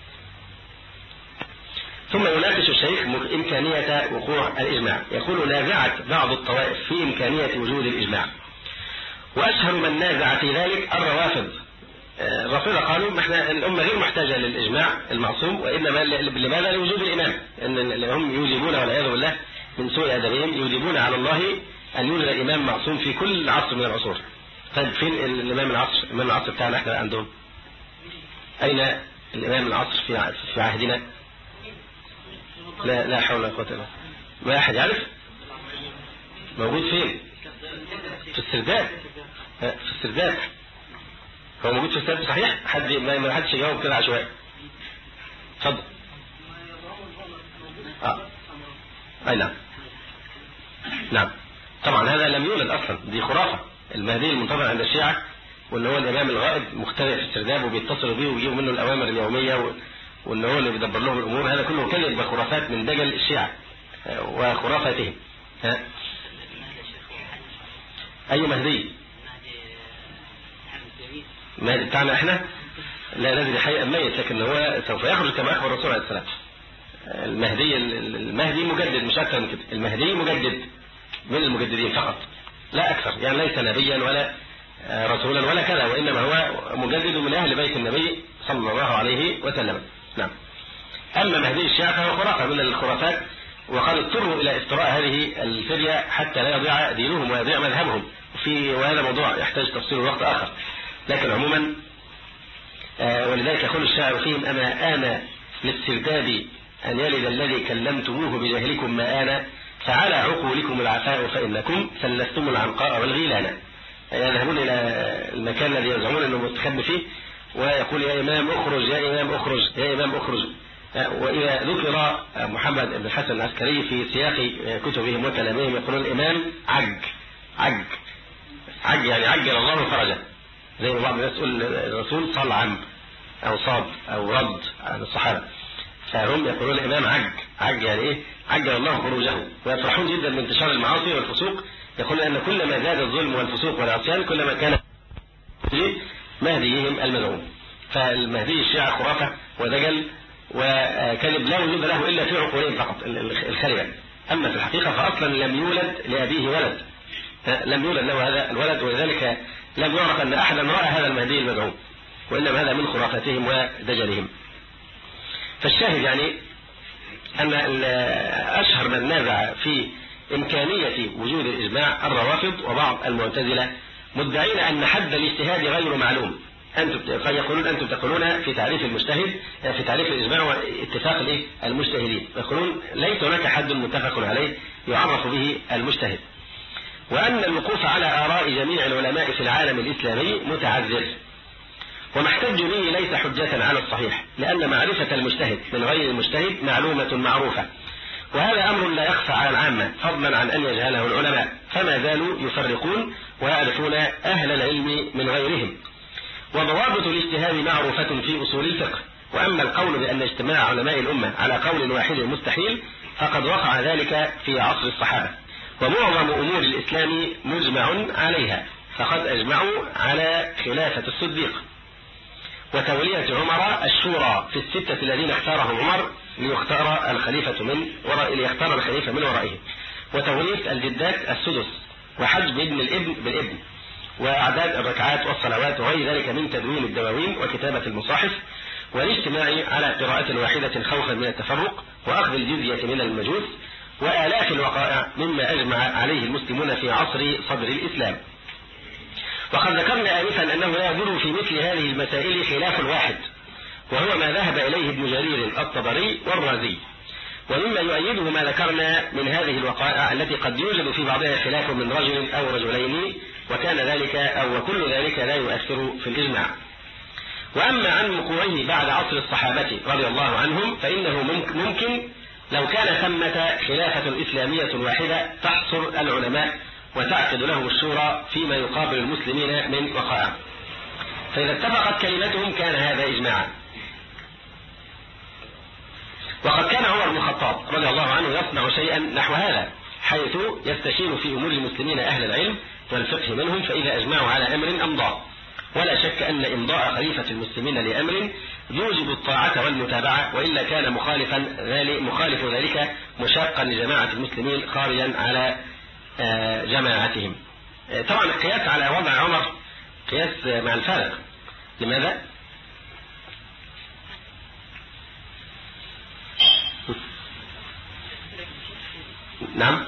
ثم يناقش الشيخ إمكانية وقوع الإجماع، يقول نازعت بعض الطوائف في إمكانية وجود الإجماع، وأشهر من نازع في ذلك الروافض. الرافضة قالوا ما احنا الأمة غير محتاجة للإجماع المعصوم، وإنما لماذا؟ لوجود الإمام، أن هم يوجبون والعياذ بالله من سوء أدبهم يوجبون على الله أن يوجد الإمام معصوم في كل عصر من العصور. طيب فين الإمام العصر؟ الإمام العصر بتاعنا احنا عندهم؟ أين الإمام العصر في في عهدنا؟ لا لا حول ولا قوة إلا بالله. ما أحد يعرف؟ موجود فين؟ في السرداب. في السرداب. هو موجود في السرداب صحيح؟ حد ما حدش يجاوب كده عشوائي. اتفضل. اه. أي نعم. نعم. طبعا هذا لم يولد أصلا، دي خرافة. المهدي المنتظر عند الشيعة واللي هو الإمام الغائب مختلف في السرداب وبيتصلوا بيه ويجيبوا منه الأوامر اليومية واللي هو اللي بيدبر لهم الأمور، هذا كله كذب وخرافات من دجل الشيعة وخرافتهم. ها؟ أي مهدي؟ المهدي بتاعنا احنا؟ لا الذي حقيقة ميت، لكن هو سوف يخرج كما أخبر الرسول عليه السلام. المهدي المهدي مجدد مش أكثر من كده، المهدي مجدد من المجددين فقط لا أكثر، يعني ليس نبيا ولا رسولا ولا كذا، وإنما هو مجدد من أهل بيت النبي صلى الله عليه وسلم. نعم. أما مهدي الشيعة فهو خرافة من الخرافات، وقد اضطروا إلى افتراء هذه الفرية حتى لا يضيع دينهم ويضيع مذهبهم، في وهذا موضوع يحتاج تفصيل وقت آخر. لكن عموما آه ولذلك يقول الشاعر فيهم أما آن للسرداب أن يلد الذي كلمتموه بجهلكم ما آن، فعلى عقولكم العفاء فإنكم سلفتم العنقاء والغيلان. يذهبون إلى المكان الذي يزعمون أنه مستخبي فيه ويقول يا إمام أخرج يا إمام أخرج يا إمام أخرج. وإذا ذكر محمد بن الحسن العسكري في سياق كتبهم وكلامهم يقولون الإمام عج عج عج يعني عجل الله فرجه، زي ما بعض الناس تقول الرسول صال عم أو صاد أو رد عن الصحابة، فهم يقولون الإمام عج عج يعني إيه؟ عجل الله خروجه، ويفرحون جدا من انتشار المعاصي والفسوق، يقول أن كلما زاد الظلم والفسوق والعصيان كلما كان مهديهم المزعوم. فالمهدي الشيعة خرافة ودجل وكذب لا وجود له إلا في عقولين فقط الخربة، أما في الحقيقة فأصلا لم يولد لأبيه ولد، لم يولد له هذا الولد، ولذلك لم يعرف أن أحدا رأى هذا المهدي المزعوم، وإنما هذا من خرافتهم ودجلهم. فالشاهد يعني أن أشهر من نازع في إمكانية وجود الإجماع الروافض وبعض المعتزلة، مدعين أن حد الاجتهاد غير معلوم. أنتم قد يقولون أنتم تقولون في تعريف المجتهد في تعريف الإجماع واتفاق المجتهدين، يقولون ليس هناك حد متفق عليه يعرف به المجتهد، وأن الوقوف على آراء جميع العلماء في العالم الإسلامي متعذر، وما احتج به ليس حجة على الصحيح، لأن معرفة المجتهد من غير المجتهد معلومة معروفة، وهذا أمر لا يخفى على العامة فضلا عن أن يجهله العلماء، فما زالوا يفرقون ويعرفون أهل العلم من غيرهم. وضوابط الاجتهاد معروفة في أصول الفقه، وأما القول بأن اجتماع علماء الأمة على قول واحد مستحيل فقد وقع ذلك في عصر الصحابة، ومعظم أمور الإسلام مجمع عليها، فقد أجمعوا على خلافة الصديق وتولية عمر الشورى في الستة الذين اختارهم عمر ليختار الخليفة من وراء ليختار الخليفة من ورائه، وتوريث الجدات السدس، وحجب ابن الابن بالابن، وأعداد الركعات والصلوات وغير ذلك من تدوين الدواوين وكتابة المصاحف، والاجتماع على قراءة واحدة خوفا من التفرق، وأخذ الجزية من المجوس، وآلاف الوقائع مما أجمع عليه المسلمون في عصر صدر الإسلام. وقد ذكرنا آنفا أنه لا يضر في مثل هذه المسائل خلاف واحد، وهو ما ذهب إليه ابن جرير الطبري والرازي، ومما يؤيده ما ذكرنا من هذه الوقائع التي قد يوجد في بعضها خلاف من رجل أو رجلين، وكان ذلك أو وكل ذلك لا يؤثر في الإجماع. وأما عن وقوعه بعد عصر الصحابة رضي الله عنهم فإنه ممكن لو كان ثمة خلافة إسلامية واحدة تحصر العلماء وتعقد لهم الشورى فيما يقابل المسلمين من وقائع، فإذا اتفقت كلمتهم كان هذا إجماعا. وقد كان عمر بن الخطاب رضي الله عنه يصنع شيئا نحو هذا، حيث يستشير في أمور المسلمين أهل العلم والفقه منهم، فإذا أجمعوا على أمر أمضاه. ولا شك أن إمضاء خليفة المسلمين لأمر يوجب الطاعة والمتابعة، وإلا كان مخالفا مخالف ذلك مشاقا لجماعة المسلمين خارجا على جماعتهم. طبعا القياس على وضع عمر قياس مع الفارق. لماذا؟ نعم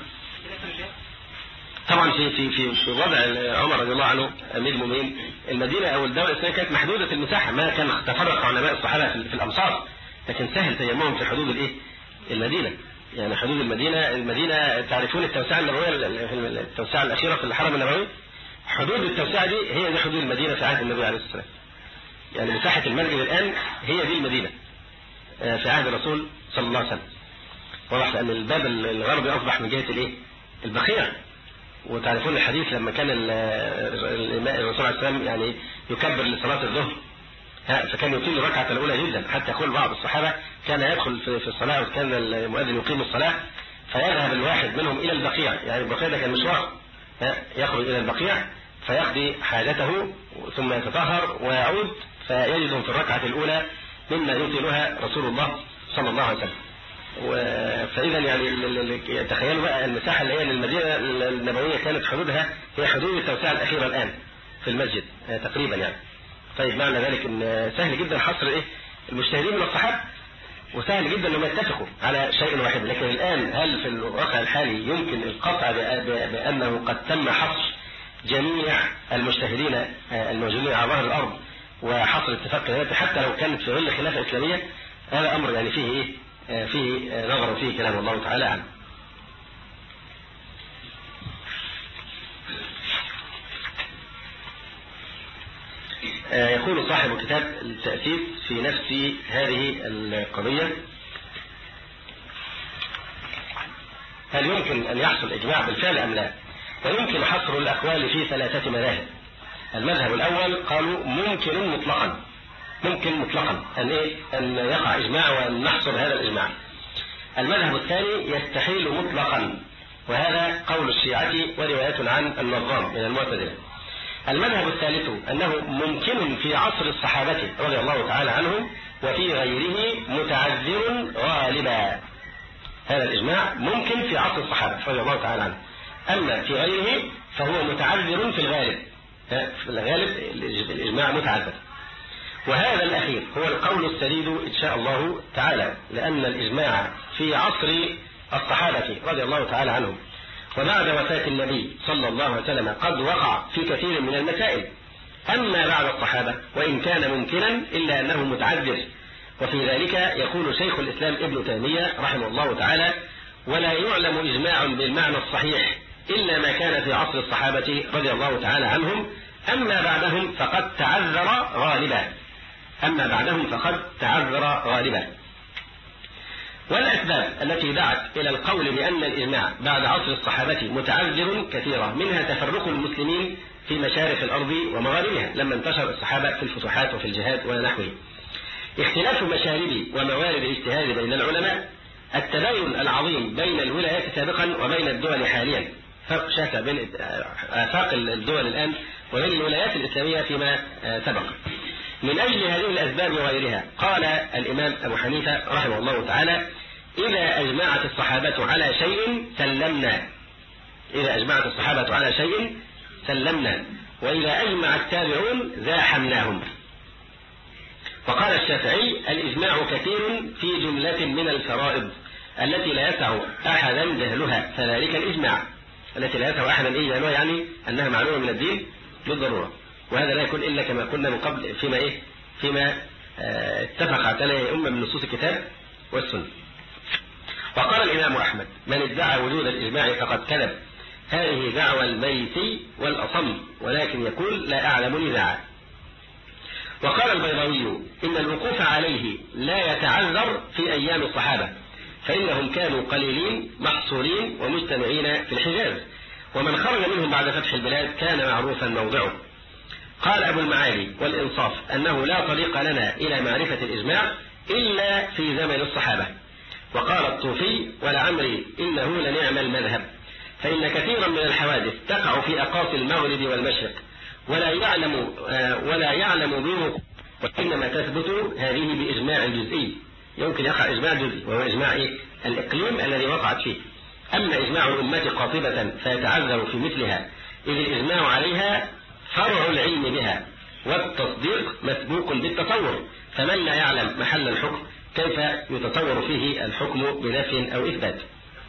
طبعا في في في في وضع عمر رضي الله عنه امير المؤمنين المدينه او الدوله الاسلاميه كانت محدوده المساحه، ما كان تفرق علماء الصحابه في الامصار، لكن سهل تيممهم في حدود الايه؟ المدينه. يعني حدود المدينه المدينه تعرفون التوسعه النبويه التوسعه الاخيره في الحرم النبوي، حدود التوسعه دي هي دي حدود المدينه في عهد النبي عليه الصلاه والسلام. يعني مساحه المسجد الان هي دي المدينه في عهد الرسول صلى الله عليه وسلم. واضح ان الباب الغربي اصبح من جهه الايه؟ البقيع. وتعرفون الحديث لما كان الرسول عليه السلام يعني يكبر لصلاة الظهر، فكان يطيل الركعة الأولى جدا، حتى يقول بعض الصحابة كان يدخل في الصلاة وكان المؤذن يقيم الصلاة فيذهب الواحد منهم إلى البقيع، يعني البقيع ده كان مشوار، يخرج إلى البقيع فيقضي حاجته ثم يتطهر ويعود فيجدهم في الركعة الأولى مما يطيلها رسول الله صلى الله عليه وسلم. فإذا يعني تخيلوا بقى المساحة اللي هي للمدينة النبوية كانت حدودها هي حدود التوسعة الأخيرة الآن في المسجد تقريبا يعني. طيب معنى ذلك ان سهل جدا حصر ايه المجتهدين من الصحابة، وسهل جدا انهم يتفقوا على شيء واحد. لكن الآن هل في الواقع الحالي يمكن القطع بأنه قد تم حصر جميع المجتهدين الموجودين على ظهر الأرض وحصر اتفاق ذاته حتى لو كانت في ظل خلافة إسلامية؟ هذا أمر يعني فيه ايه فيه نظر وفيه كلام الله تعالى عنه. يقول صاحب كتاب التأسيس في نفس هذه القضية: هل يمكن أن يحصل إجماع بالفعل أم لا؟ ويمكن حصر الأقوال في ثلاثة مذاهب. المذهب الأول قالوا ممكن مطلقا، ممكن مطلقا أن إيه أن يقع إجماع وأن نحصر هذا الإجماع. المذهب الثاني يستحيل مطلقا، وهذا قول الشيعة ورواية عن النظام من المعتزلة. المذهب الثالث أنه ممكن في عصر الصحابة رضي الله تعالى عنهم وفي غيره متعذر غالبا. هذا الإجماع ممكن في عصر الصحابة رضي الله تعالى عنهم، أما في غيره فهو متعذر في الغالب. في الغالب الإجماع متعذر. وهذا الأخير هو القول السديد إن شاء الله تعالى، لأن الإجماع في عصر الصحابة رضي الله تعالى عنهم وبعد وفاة النبي صلى الله عليه وسلم قد وقع في كثير من المسائل. أما بعد الصحابة وإن كان ممكنا إلا أنه متعذر، وفي ذلك يقول شيخ الإسلام ابن تيمية رحمه الله تعالى: ولا يعلم إجماع بالمعنى الصحيح إلا ما كان في عصر الصحابة رضي الله تعالى عنهم، أما بعدهم فقد تعذر غالبا. أما بعدهم فقد تعذر غالبا. والأسباب التي دعت إلى القول بأن الإجماع بعد عصر الصحابة متعذر كثيرة، منها تفرق المسلمين في مشارق الأرض ومغاربها لما انتشر الصحابة في الفتوحات وفي الجهاد ونحوه، اختلاف مشارب وموارد الاجتهاد بين العلماء، التباين العظيم بين الولايات سابقا وبين الدول حاليا، فرق شاسع بين آفاق الدول الآن وبين الولايات الإسلامية فيما سبق. من أجل هذه الأسباب وغيرها قال الإمام أبو حنيفة رحمه الله تعالى: إذا أجمعت الصحابة على شيء سلمنا، إذا أجمعت الصحابة على شيء سلمنا، وإذا أجمع التابعون زاحمناهم. وقال الشافعي: الإجماع كثير في جملة من الفرائض التي لا يسع أحدا جهلها، فذلك الإجماع. التي لا يسع أحدا إيه جهلها يعني أنها معلومة من الدين بالضرورة، وهذا لا يكون إلا كما قلنا من قبل فيما إيه فيما اه اتفق عليه أمة من نصوص الكتاب والسنة. وقال الإمام أحمد: من ادعى وجود الإجماع فقد كذب، هذه دعوى الميت والأصم، ولكن يقول لا أعلم نزاعا. وقال البيضاوي: إن الوقوف عليه لا يتعذر في أيام الصحابة، فإنهم كانوا قليلين محصورين ومجتمعين في الحجاز، ومن خرج منهم بعد فتح البلاد كان معروفا موضعه. قال أبو المعالي والإنصاف أنه لا طريق لنا إلى معرفة الإجماع إلا في زمن الصحابة. وقال الطوفي: ولعمري إنه لنعم المذهب، فإن كثيرا من الحوادث تقع في أقاصي المغرب والمشرق ولا يعلم ولا يعلم به، وإنما تثبت هذه بإجماع جزئي، يمكن يقع إجماع جزئي وهو إجماع الإقليم الذي وقعت فيه. أما إجماع الأمة قاطبة فيتعذر في مثلها، إذ الإجماع عليها فرع العلم بها، والتصديق مسبوق بالتصور، فمن لا يعلم محل الحكم كيف يتطور فيه الحكم بنفي أو إثبات.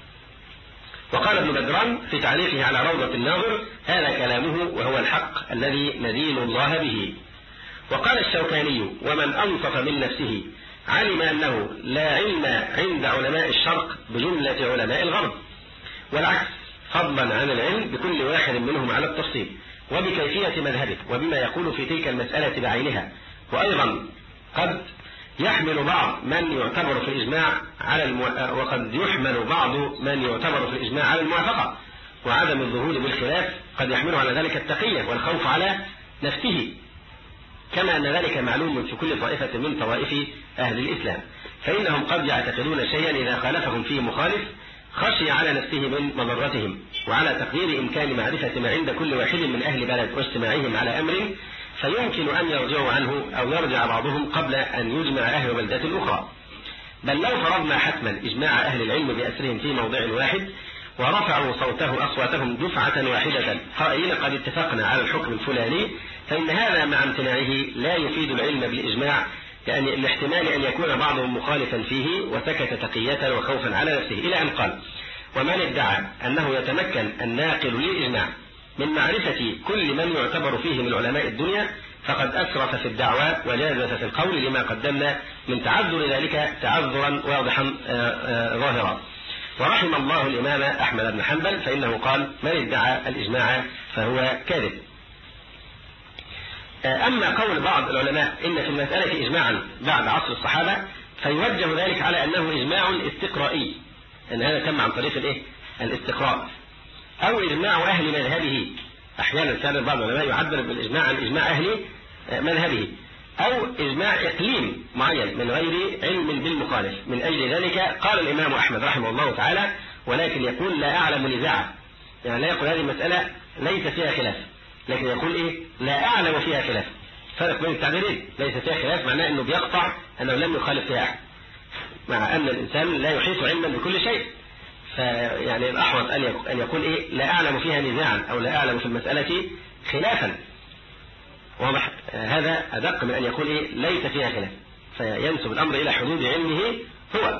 وقال ابن بدران في تعليقه على روضة الناظر: هذا كلامه وهو الحق الذي ندين الله به. وقال الشوكاني: ومن أنصف من نفسه علم أنه لا علم عند علماء الشرق بجملة علماء الغرب، والعكس، فضلا عن العلم بكل واحد منهم على التفصيل وبكيفية مذهبه وبما يقول في تلك المسألة بعينها. وأيضا قد يحمل بعض من يعتبر في الإجماع على المو... وقد يحمل بعض من يعتبر في الإجماع على الموافقة وعدم الظهور بالخلاف، قد يحمله على ذلك التقية والخوف على نفسه، كما أن ذلك معلوم في كل طائفة من طوائف أهل الإسلام، فإنهم قد يعتقدون شيئا إذا خالفهم فيه مخالف خشي على نفسه من مضرتهم، وعلى تقدير إمكان معرفة ما عند كل واحد من أهل بلد واجتماعهم على أمر فيمكن أن يرجعوا عنه أو يرجع بعضهم قبل أن يجمع أهل بلدة الأخرى. بل لو فرضنا حتما إجماع أهل العلم بأسرهم في موضع واحد ورفعوا صوته أصواتهم دفعة واحدة قائلين قد اتفقنا على الحكم الفلاني، فإن هذا مع امتناعه لا يفيد العلم بالإجماع، لأن الاحتمال أن يكون بعضهم مخالفا فيه وسكت تقية وخوفا على نفسه، إلى أن قال: ومن ادعى أنه يتمكن الناقل للإجماع من معرفة كل من يعتبر فيه من علماء الدنيا فقد أسرف في الدعوى وجازف في القول، لما قدمنا من تعذر ذلك تعذرا واضحا ظاهرا. ورحم الله الإمام أحمد بن حنبل، فإنه قال: من ادعى الإجماع فهو كاذب. أما قول بعض العلماء إن في المسألة إجماعا بعد عصر الصحابة فيوجه ذلك على أنه إجماع استقرائي، أن هذا تم عن طريق الإيه؟ الاستقراء، أو إجماع أهل مذهبه. أحيانا كان بعض العلماء يعبر بالإجماع عن إجماع أهل مذهبه، أو إجماع إقليم معين من غير علم بالمخالف. من أجل ذلك قال الإمام أحمد رحمه الله تعالى: ولكن يقول لا أعلم نزاعا، يعني لا يقول هذه المسألة ليس فيها خلاف، لكن يقول إيه؟ لا أعلم فيها خلاف. فرق بين التعبيرين، ليس فيها خلاف معناه أنه بيقطع أنه لم يخالف فيها أحد، مع أن الإنسان لا يحيط علما بكل شيء، فيعني الأحوط أن يقول إيه؟ لا أعلم فيها نزاعا، أو لا أعلم في المسألة خلافا. واضح؟ هذا أدق من أن يقول إيه؟ ليس فيها خلاف، فينسب الأمر إلى حدود علمه هو.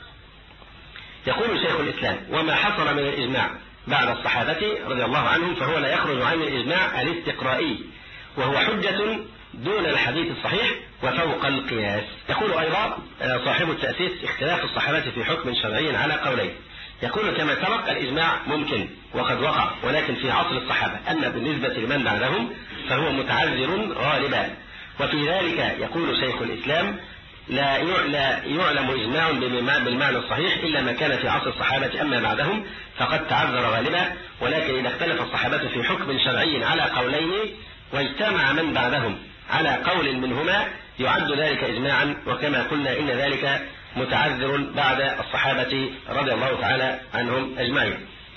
يقول شيخ الإسلام: وما حصل من الإجماع بعد الصحابة رضي الله عنهم فهو لا يخرج عن الإجماع الاستقرائي، وهو حجة دون الحديث الصحيح وفوق القياس. يقول أيضا صاحب التأسيس: اختلاف الصحابة في حكم شرعي على قولين. يقول كما سبق: الإجماع ممكن وقد وقع، ولكن في عصر الصحابة، أما بالنسبة لمن بعدهم فهو متعذر غالبا. وفي ذلك يقول شيخ الإسلام: لا يعلم إجماع بالمعنى الصحيح إلا ما كان في عصر الصحابة، أما بعدهم فقد تعذر غالبا. ولكن إذا اختلف الصحابة في حكم شرعي على قولين واجتمع من بعدهم على قول منهما يعد ذلك إجماعا، وكما قلنا إن ذلك متعذر بعد الصحابة رضي الله تعالى عنهم أجمعين.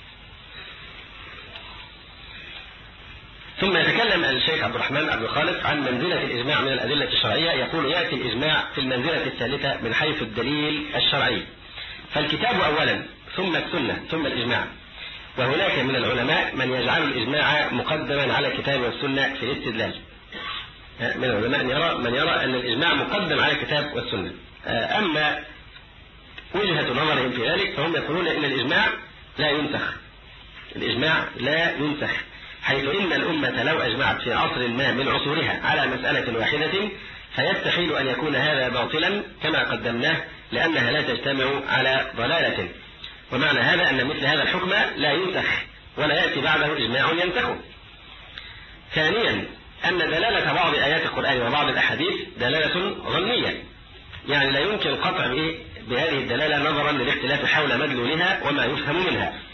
ثم يتكلم الشيخ عبد الرحمن عبد الخالق عن منزلة الإجماع من الأدلة الشرعية. يقول: يأتي الإجماع في المنزلة الثالثة من حيث الدليل الشرعي، فالكتاب أولا، ثم السنة، ثم الإجماع. وهناك من العلماء من يجعل الإجماع مقدما على الكتاب والسنة في الاستدلال. من العلماء من يرى, من يرى أن الإجماع مقدم على الكتاب والسنة. أما وجهة نظرهم في ذلك فهم يقولون إن الإجماع لا ينسخ، الإجماع لا ينسخ، حيث إن الأمة لو أجمعت في عصر ما من عصورها على مسألة واحدة فيستحيل أن يكون هذا باطلا كما قدمناه لأنها لا تجتمع على ضلالة. ومعنى هذا أن مثل هذا الحكم لا ينسخ ولا يأتي بعده إجماع ينسخه. ثانيا أن دلالة بعض آيات القرآن وبعض الأحاديث دلالة ظنية، يعني لا يمكن القطع بهذه الدلالة نظرا للاختلاف حول مدلولها وما يفهم منها.